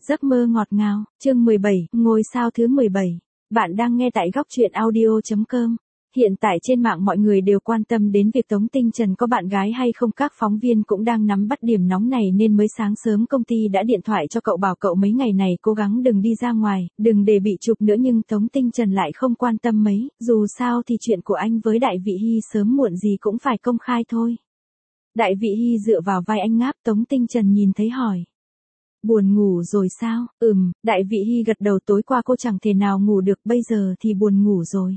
Giấc mơ ngọt ngào, chương 17, ngôi sao thứ 17. Bạn đang nghe tại góc truyện audio.com. Hiện tại trên mạng mọi người đều quan tâm đến việc Tống Tinh Trần có bạn gái hay không, các phóng viên cũng đang nắm bắt điểm nóng này nên mới sáng sớm công ty đã điện thoại cho cậu bảo cậu mấy ngày này cố gắng đừng đi ra ngoài, đừng để bị chụp nữa, nhưng Tống Tinh Trần lại không quan tâm mấy, dù sao thì chuyện của anh với Đại Vị Hy sớm muộn gì cũng phải công khai thôi. Đại Vị Hy dựa vào vai anh ngáp, Tống Tinh Trần nhìn thấy hỏi. Buồn ngủ rồi sao? Đại Vị Hy gật đầu, tối qua cô chẳng thể nào ngủ được, bây giờ thì buồn ngủ rồi.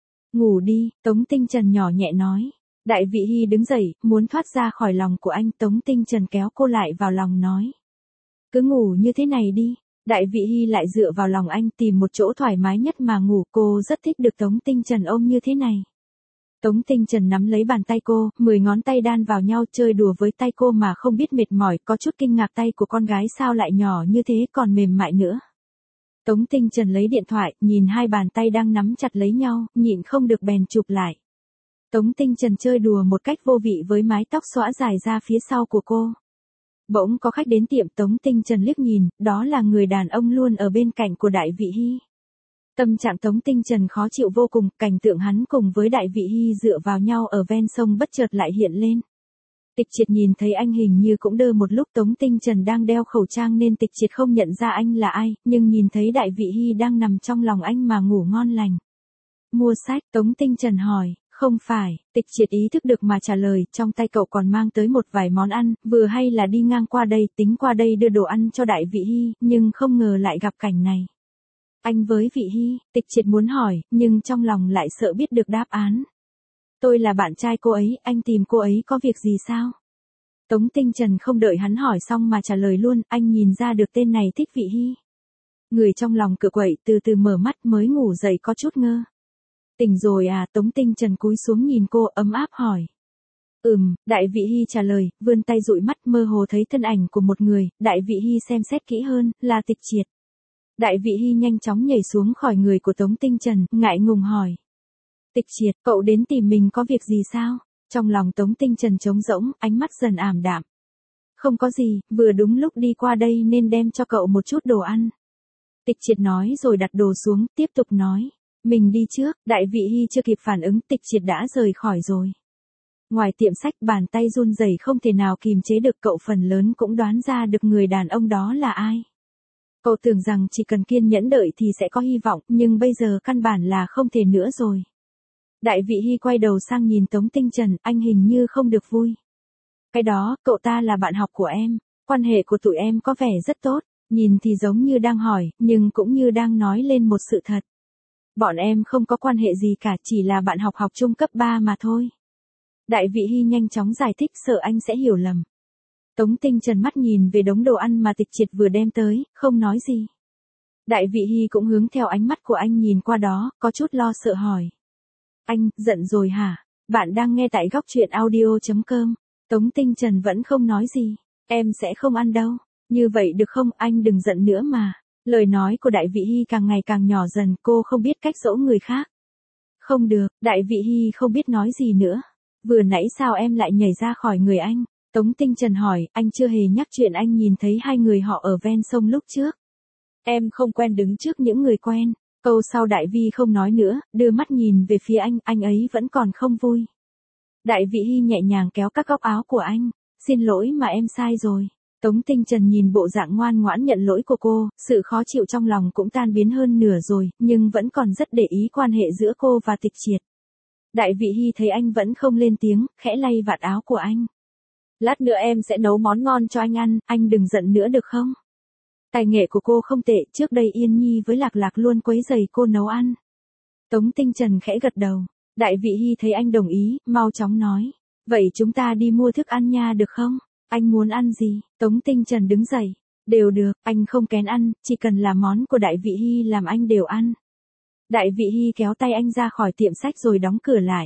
Ngủ đi, Tống Tinh Trần nhỏ nhẹ nói. Đại Vị Hy đứng dậy, muốn thoát ra khỏi lòng của anh, Tống Tinh Trần kéo cô lại vào lòng nói. Cứ ngủ như thế này đi. Đại Vị Hy lại dựa vào lòng anh, tìm một chỗ thoải mái nhất mà ngủ, cô rất thích được Tống Tinh Trần ôm như thế này. Tống Tinh Trần nắm lấy bàn tay cô, 10 ngón tay đan vào nhau chơi đùa với tay cô mà không biết mệt mỏi, có chút kinh ngạc tay của con gái sao lại nhỏ như thế còn mềm mại nữa. Tống Tinh Trần lấy điện thoại, nhìn hai bàn tay đang nắm chặt lấy nhau, nhịn không được bèn chụp lại. Tống Tinh Trần chơi đùa một cách vô vị với mái tóc xõa dài ra phía sau của cô. Bỗng có khách đến tiệm, Tống Tinh Trần liếc nhìn, đó là người đàn ông luôn ở bên cạnh của Đại Vị Hy. Tâm trạng Tống Tinh Trần khó chịu vô cùng, cảnh tượng hắn cùng với Đại Vị Hy dựa vào nhau ở ven sông bất chợt lại hiện lên. Tịch Triệt nhìn thấy anh hình như cũng đơ một lúc, Tống Tinh Trần đang đeo khẩu trang nên Tịch Triệt không nhận ra anh là ai, nhưng nhìn thấy Đại Vị Hy đang nằm trong lòng anh mà ngủ ngon lành. Mua sách, Tống Tinh Trần hỏi. Không phải, Tịch Triệt ý thức được mà trả lời, trong tay cậu còn mang tới một vài món ăn, vừa hay là đi ngang qua đây, tính qua đây đưa đồ ăn cho Đại Vị Hy, nhưng không ngờ lại gặp cảnh này. Anh với Vị Hy, Tịch Triệt muốn hỏi, nhưng trong lòng lại sợ biết được đáp án. Tôi là bạn trai cô ấy, anh tìm cô ấy có việc gì sao? Tống Tinh Trần không đợi hắn hỏi xong mà trả lời luôn, anh nhìn ra được tên này thích Vị Hy. Người trong lòng cựa quậy từ từ mở mắt, mới ngủ dậy có chút ngơ. Tỉnh rồi à? Tống Tinh Trần cúi xuống nhìn cô ấm áp hỏi. Đại Vị Hy trả lời, vươn tay dụi mắt, mơ hồ thấy thân ảnh của một người. Đại Vị Hy xem xét kỹ hơn, là Tịch Triệt. Đại Vị Hy nhanh chóng nhảy xuống khỏi người của Tống Tinh Trần, ngại ngùng hỏi. Tịch Triệt, cậu đến tìm mình có việc gì sao? Trong lòng Tống Tinh Trần trống rỗng, ánh mắt dần ảm đạm. Không có gì, vừa đúng lúc đi qua đây nên đem cho cậu một chút đồ ăn. Tịch Triệt nói rồi đặt đồ xuống, tiếp tục nói. Mình đi trước. Đại Vị Hy chưa kịp phản ứng, Tịch Triệt đã rời khỏi rồi. Ngoài tiệm sách, bàn tay run rẩy không thể nào kìm chế được, cậu phần lớn cũng đoán ra được người đàn ông đó là ai. Cậu tưởng rằng chỉ cần kiên nhẫn đợi thì sẽ có hy vọng, nhưng bây giờ căn bản là không thể nữa rồi. Đại Vị Hy quay đầu sang nhìn Tống Tinh Trần, anh hình như không được vui. Cái đó, cậu ta là bạn học của em, quan hệ của tụi em có vẻ rất tốt, nhìn thì giống như đang hỏi, nhưng cũng như đang nói lên một sự thật. Bọn em không có quan hệ gì cả, chỉ là bạn học chung cấp 3 mà thôi. Đại Vị Hy nhanh chóng giải thích, sợ anh sẽ hiểu lầm. Tống Tinh Trần mắt nhìn về đống đồ ăn mà Tịch Triệt vừa đem tới, không nói gì. Đại Vị Hy cũng hướng theo ánh mắt của anh nhìn qua đó, có chút lo sợ hỏi. Anh, giận rồi hả? Bạn đang nghe tại góc truyện audio.com. Tống Tinh Trần vẫn không nói gì. Em sẽ không ăn đâu. Như vậy được không, anh đừng giận nữa mà. Lời nói của Đại Vị Hy càng ngày càng nhỏ dần, cô không biết cách dỗ người khác. Không được, Đại Vị Hy không biết nói gì nữa. Vừa nãy sao em lại nhảy ra khỏi người anh? Tống Tinh Trần hỏi, anh chưa hề nhắc chuyện anh nhìn thấy hai người họ ở ven sông lúc trước. Em không quen đứng trước những người quen. Câu sau Đại Vi không nói nữa, đưa mắt nhìn về phía anh ấy vẫn còn không vui. Đại Vị Hy nhẹ nhàng kéo các góc áo của anh. Xin lỗi mà em sai rồi. Tống Tinh Trần nhìn bộ dạng ngoan ngoãn nhận lỗi của cô, sự khó chịu trong lòng cũng tan biến hơn nửa rồi, nhưng vẫn còn rất để ý quan hệ giữa cô và Tịch Triệt. Đại Vị Hy thấy anh vẫn không lên tiếng, khẽ lay vạt áo của anh. Lát nữa em sẽ nấu món ngon cho anh ăn, anh đừng giận nữa được không? Tài nghệ của cô không tệ, trước đây Yên Nhi với Lạc Lạc luôn quấy rầy cô nấu ăn. Tống Tinh Trần khẽ gật đầu. Đại Vị Hy thấy anh đồng ý, mau chóng nói. Vậy chúng ta đi mua thức ăn nha được không? Anh muốn ăn gì? Tống Tinh Trần đứng dậy. Đều được, anh không kén ăn, chỉ cần là món của Đại Vị Hy làm anh đều ăn. Đại Vị Hy kéo tay anh ra khỏi tiệm sách rồi đóng cửa lại.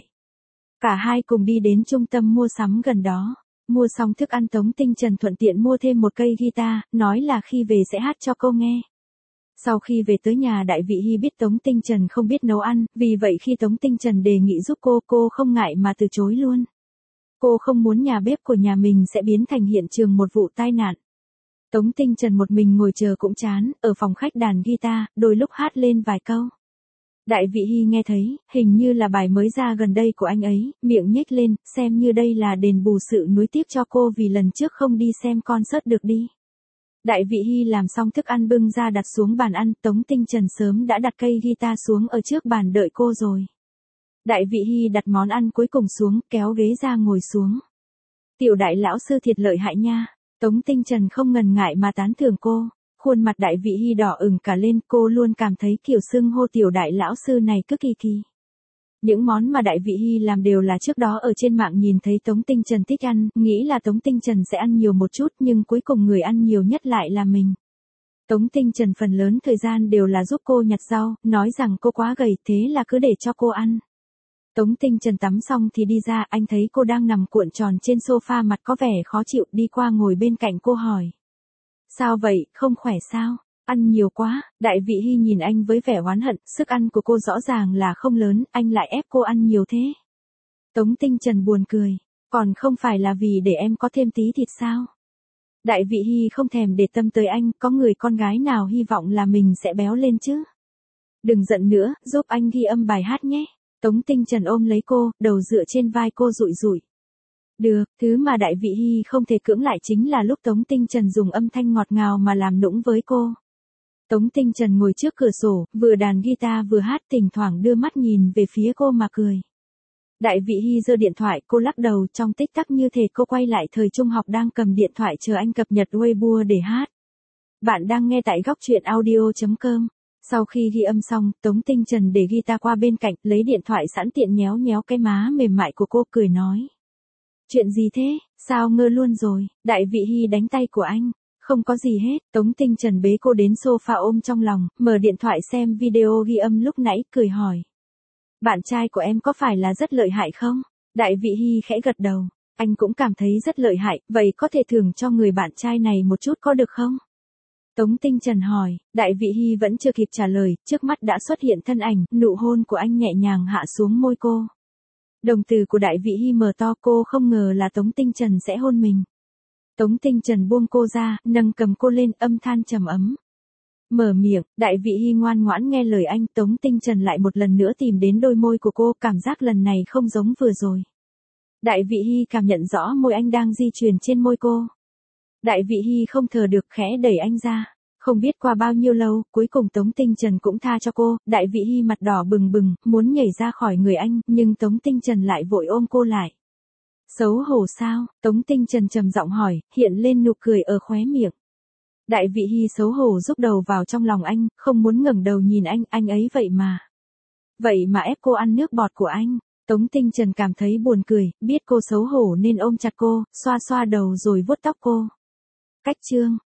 Cả hai cùng đi đến trung tâm mua sắm gần đó. Mua xong thức ăn, Tống Tinh Trần thuận tiện mua thêm một cây guitar, nói là khi về sẽ hát cho cô nghe. Sau khi về tới nhà, Đại Vị Hy biết Tống Tinh Trần không biết nấu ăn, vì vậy khi Tống Tinh Trần đề nghị giúp cô không ngại mà từ chối luôn. Cô không muốn nhà bếp của nhà mình sẽ biến thành hiện trường một vụ tai nạn. Tống Tinh Trần một mình ngồi chờ cũng chán, ở phòng khách đàn guitar, đôi lúc hát lên vài câu. Đại Vị Hy nghe thấy, hình như là bài mới ra gần đây của anh ấy, miệng nhếch lên, xem như đây là đền bù sự nuối tiếc cho cô vì lần trước không đi xem concert được đi. Đại Vị Hy làm xong thức ăn bưng ra đặt xuống bàn ăn, Tống Tinh Trần sớm đã đặt cây guitar xuống ở trước bàn đợi cô rồi. Đại Vị Hy đặt món ăn cuối cùng xuống, kéo ghế ra ngồi xuống. Tiểu Đại lão sư thiệt lợi hại nha. Tống Tinh Trần không ngần ngại mà tán thưởng cô. Khuôn mặt Đại Vị Hy đỏ ửng cả lên, cô luôn cảm thấy kiểu xưng hô Tiểu Đại lão sư này cứ kỳ kỳ. Những món mà Đại Vị Hy làm đều là trước đó ở trên mạng nhìn thấy Tống Tinh Trần thích ăn, nghĩ là Tống Tinh Trần sẽ ăn nhiều một chút nhưng cuối cùng người ăn nhiều nhất lại là mình. Tống Tinh Trần phần lớn thời gian đều là giúp cô nhặt rau, nói rằng cô quá gầy thế là cứ để cho cô ăn. Tống Tinh Trần tắm xong thì đi ra, anh thấy cô đang nằm cuộn tròn trên sofa mặt có vẻ khó chịu, đi qua ngồi bên cạnh cô hỏi. Sao vậy, không khỏe sao? Ăn nhiều quá. Đại Vị Hy nhìn anh với vẻ oán hận, sức ăn của cô rõ ràng là không lớn, anh lại ép cô ăn nhiều thế. Tống Tinh Trần buồn cười, còn không phải là vì để em có thêm tí thịt sao? Đại Vị Hy không thèm để tâm tới anh, có người con gái nào hy vọng là mình sẽ béo lên chứ? Đừng giận nữa, giúp anh ghi âm bài hát nhé. Tống Tinh Trần ôm lấy cô, đầu dựa trên vai cô rụi rụi. Được, thứ mà Đại Vị Hy không thể cưỡng lại chính là lúc Tống Tinh Trần dùng âm thanh ngọt ngào mà làm nũng với cô. Tống Tinh Trần ngồi trước cửa sổ, vừa đàn guitar vừa hát, thỉnh thoảng đưa mắt nhìn về phía cô mà cười. Đại Vị Hy giơ điện thoại, cô lắc đầu, trong tích tắc như thể cô quay lại thời trung học đang cầm điện thoại chờ anh cập nhật Weibo để hát. Bạn đang nghe tại góc truyện audio.com. Sau khi ghi âm xong, Tống Tinh Trần để guitar qua bên cạnh, lấy điện thoại sẵn tiện nhéo nhéo cái má mềm mại của cô, cười nói. Chuyện gì thế, sao ngơ luôn rồi? Đại Vị Hy đánh tay của anh. Không có gì hết. Tống Tinh Trần bế cô đến sofa ôm trong lòng, mở điện thoại xem video ghi âm lúc nãy, cười hỏi. Bạn trai của em có phải là rất lợi hại không? Đại Vị Hy khẽ gật đầu. Anh cũng cảm thấy rất lợi hại, vậy có thể thưởng cho người bạn trai này một chút có được không? Tống Tinh Trần hỏi, Đại Vị Hy vẫn chưa kịp trả lời, trước mắt đã xuất hiện thân ảnh, nụ hôn của anh nhẹ nhàng hạ xuống môi cô. Đồng tử của Đại Vị Hy mở to, cô không ngờ là Tống Tinh Trần sẽ hôn mình. Tống Tinh Trần buông cô ra, nâng cầm cô lên, âm than trầm ấm. Mở miệng, Đại Vị Hy ngoan ngoãn nghe lời anh, Tống Tinh Trần lại một lần nữa tìm đến đôi môi của cô, cảm giác lần này không giống vừa rồi. Đại Vị Hy cảm nhận rõ môi anh đang di chuyển trên môi cô. Đại Vị Hy không thở được, khẽ đẩy anh ra. Không biết qua bao nhiêu lâu, cuối cùng Tống Tinh Trần cũng tha cho cô. Đại Vị Hy mặt đỏ bừng bừng, muốn nhảy ra khỏi người anh, nhưng Tống Tinh Trần lại vội ôm cô lại. Xấu hổ sao? Tống Tinh Trần trầm giọng hỏi, hiện lên nụ cười ở khóe miệng. Đại Vị Hy xấu hổ rúc đầu vào trong lòng anh, không muốn ngẩng đầu nhìn anh ấy vậy mà. Vậy mà ép cô ăn nước bọt của anh. Tống Tinh Trần cảm thấy buồn cười, biết cô xấu hổ nên ôm chặt cô, xoa xoa đầu rồi vuốt tóc cô. Cách chương.